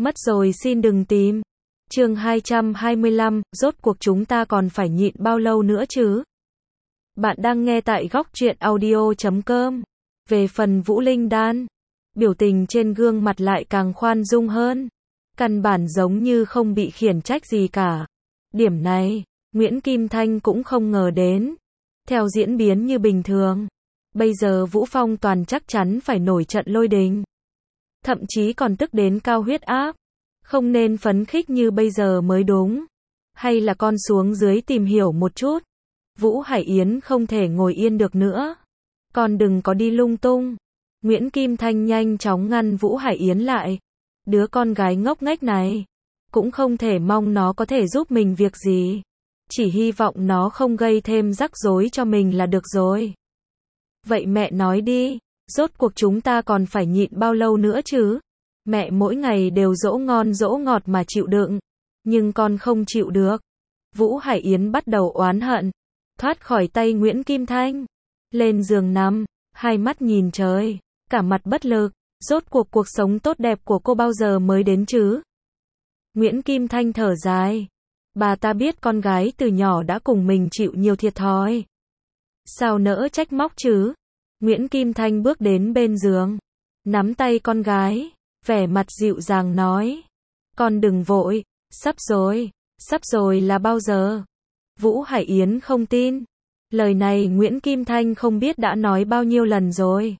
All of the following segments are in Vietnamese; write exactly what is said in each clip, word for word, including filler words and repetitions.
Mất rồi xin đừng tìm. Chương hai trăm hai mươi lăm, rốt cuộc chúng ta còn phải nhịn bao lâu nữa chứ? Bạn đang nghe tại góc truyện audio chấm com. Về phần Vũ Linh Đan, biểu tình trên gương mặt lại càng khoan dung hơn. Căn bản giống như không bị khiển trách gì cả. Điểm này, Nguyễn Kim Thanh cũng không ngờ đến. Theo diễn biến như bình thường, bây giờ Vũ Phong Toàn chắc chắn phải nổi trận lôi đình. Thậm chí còn tức đến cao huyết áp. Không nên phấn khích như bây giờ mới đúng. Hay là con xuống dưới tìm hiểu một chút. Vũ Hải Yến không thể ngồi yên được nữa. Con đừng có đi lung tung. Nguyễn Kim Thanh nhanh chóng ngăn Vũ Hải Yến lại. Đứa con gái ngốc nghếch này. Cũng không thể mong nó có thể giúp mình việc gì. Chỉ hy vọng nó không gây thêm rắc rối cho mình là được rồi. Vậy mẹ nói đi. Rốt cuộc chúng ta còn phải nhịn bao lâu nữa chứ? Mẹ mỗi ngày đều dỗ ngon dỗ ngọt mà chịu đựng. Nhưng con không chịu được. Vũ Hải Yến bắt đầu oán hận. Thoát khỏi tay Nguyễn Kim Thanh. Lên giường nằm. Hai mắt nhìn trời. Cả mặt bất lực. Rốt cuộc cuộc sống tốt đẹp của cô bao giờ mới đến chứ? Nguyễn Kim Thanh thở dài. Bà ta biết con gái từ nhỏ đã cùng mình chịu nhiều thiệt thòi. Sao nỡ trách móc chứ? Nguyễn Kim Thanh bước đến bên giường. Nắm tay con gái. Vẻ mặt dịu dàng nói. Con đừng vội. Sắp rồi. Sắp rồi là bao giờ? Vũ Hải Yến không tin. Lời này Nguyễn Kim Thanh không biết đã nói bao nhiêu lần rồi.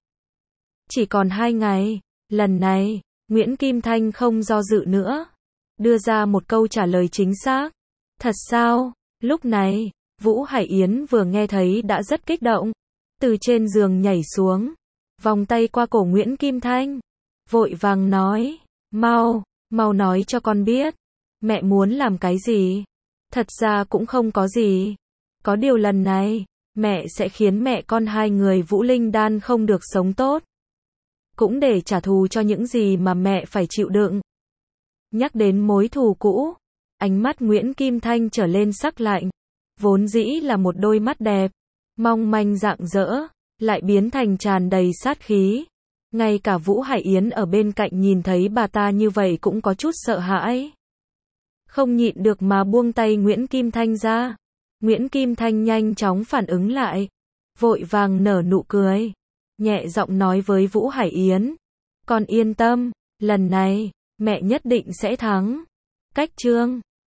Chỉ còn hai ngày. Lần này, Nguyễn Kim Thanh không do dự nữa. Đưa ra một câu trả lời chính xác. Thật sao? Lúc này, Vũ Hải Yến vừa nghe thấy đã rất kích động. Từ trên giường nhảy xuống. Vòng tay qua cổ Nguyễn Kim Thanh. Vội vàng nói. Mau, mau nói cho con biết. Mẹ muốn làm cái gì? Thật ra cũng không có gì. Có điều lần này, mẹ sẽ khiến mẹ con hai người Vũ Linh Đan không được sống tốt. Cũng để trả thù cho những gì mà mẹ phải chịu đựng. Nhắc đến mối thù cũ, ánh mắt Nguyễn Kim Thanh trở lên sắc lạnh. Vốn dĩ là một đôi mắt đẹp, mong manh rạng rỡ, lại biến thành tràn đầy sát khí. Ngay cả Vũ Hải Yến ở bên cạnh nhìn thấy bà ta như vậy cũng có chút sợ hãi. Không nhịn được mà buông tay Nguyễn Kim Thanh ra. Nguyễn Kim Thanh nhanh chóng phản ứng lại. Vội vàng nở nụ cười. Nhẹ giọng nói với Vũ Hải Yến. Con yên tâm, lần này, mẹ nhất định sẽ thắng. Cách chương